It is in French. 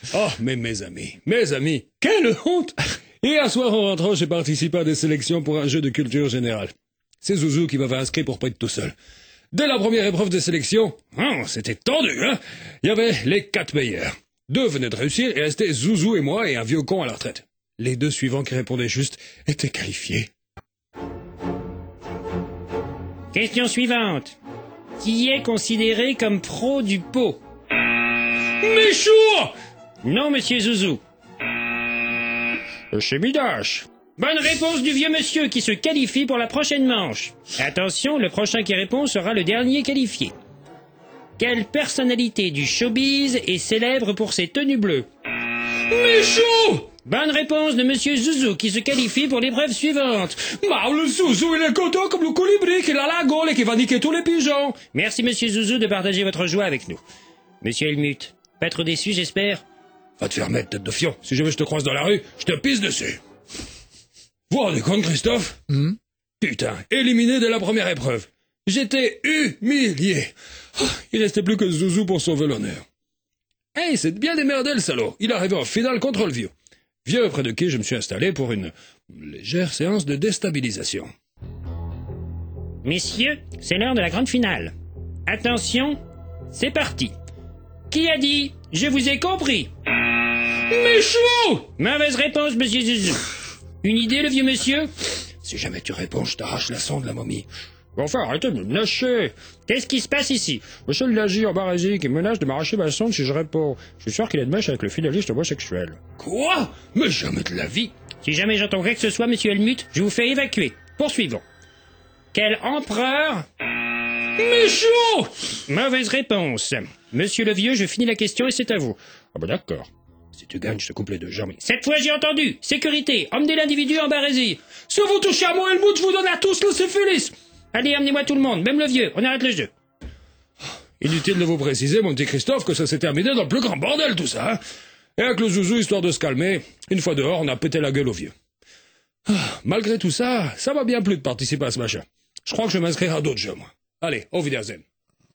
Oh, mais mes amis, quelle honte! Et un soir en rentrant, j'ai participé à des sélections pour un jeu de culture générale. C'est Zouzou qui m'avait inscrit pour pas être tout seul. Dès la première épreuve de sélection, c'était tendu, hein. Il y avait les 4 meilleurs. 2 venaient de réussir et restaient Zouzou et moi et un vieux con à la retraite. Les 2 suivants qui répondaient juste étaient qualifiés. Question suivante. Qui est considéré comme pro du pot? Michour! Non, monsieur Zouzou. Chez Midache. Bonne réponse du vieux monsieur qui se qualifie pour la prochaine manche. Attention, le prochain qui répond sera le dernier qualifié. Quelle personnalité du showbiz est célèbre pour ses tenues bleues? Michou! Bonne réponse de monsieur Zouzou qui se qualifie pour l'épreuve suivante. Bah, le Zouzou, il est content comme le colibri qu'il a la gaule et qui va niquer tous les pigeons. Merci monsieur Zouzou de partager votre joie avec nous. Monsieur Helmut, pas trop déçu j'espère? Va te faire mettre, tête de fion. Si jamais je te croise dans la rue, je te pisse dessus. Vous vous rendez compte, Christophe? Putain, éliminé dès la première épreuve. J'étais humilié. Il restait plus que Zouzou pour sauver l'honneur. Hey, c'est bien démerdé le salaud. Il est arrivé en finale contre le vieux. Vieux près de qui je me suis installé pour une légère séance de déstabilisation. Messieurs, c'est l'heure de la grande finale. Attention, c'est parti. Qui a dit « Je vous ai compris » Michou! Mauvaise réponse, monsieur Zouzou. Une idée, le vieux monsieur? Si jamais tu réponds, je t'arrache la sonde de la momie. Enfin, arrêtez de me lâcher. Qu'est-ce qui se passe ici? Monsieur le Lagy en Barésie qui menace de m'arracher ma sonde si je réponds. Je suis sûr qu'il est de mèche avec le finaliste homosexuel. Quoi? Mais jamais de la vie. Si jamais j'entends quoi que ce soit, monsieur Helmut, je vous fais évacuer. Poursuivons. Quel empereur? Michou! Mauvaise réponse. Monsieur le vieux, je finis la question et c'est à vous. Ah bah d'accord. Si tu gagnes, je te coupe les 2 jambes. Cette fois, j'ai entendu. Sécurité, homme de l'individu en Barésie. Si vous touchez à mon Helmut, je vous donne à tous le syphilis. Allez, emmenez-moi tout le monde, même le vieux. On arrête le jeu. Inutile de vous préciser, mon petit Christophe, que ça s'est terminé dans le plus grand bordel, tout ça. Hein. Et avec le Zouzou, histoire de se calmer, une fois dehors, on a pété la gueule au vieux. Malgré tout ça, ça m'a bien plu de participer à ce machin. Je crois que je vais m'inscrire à d'autres jeux, moi. Allez, au Wiedersehen.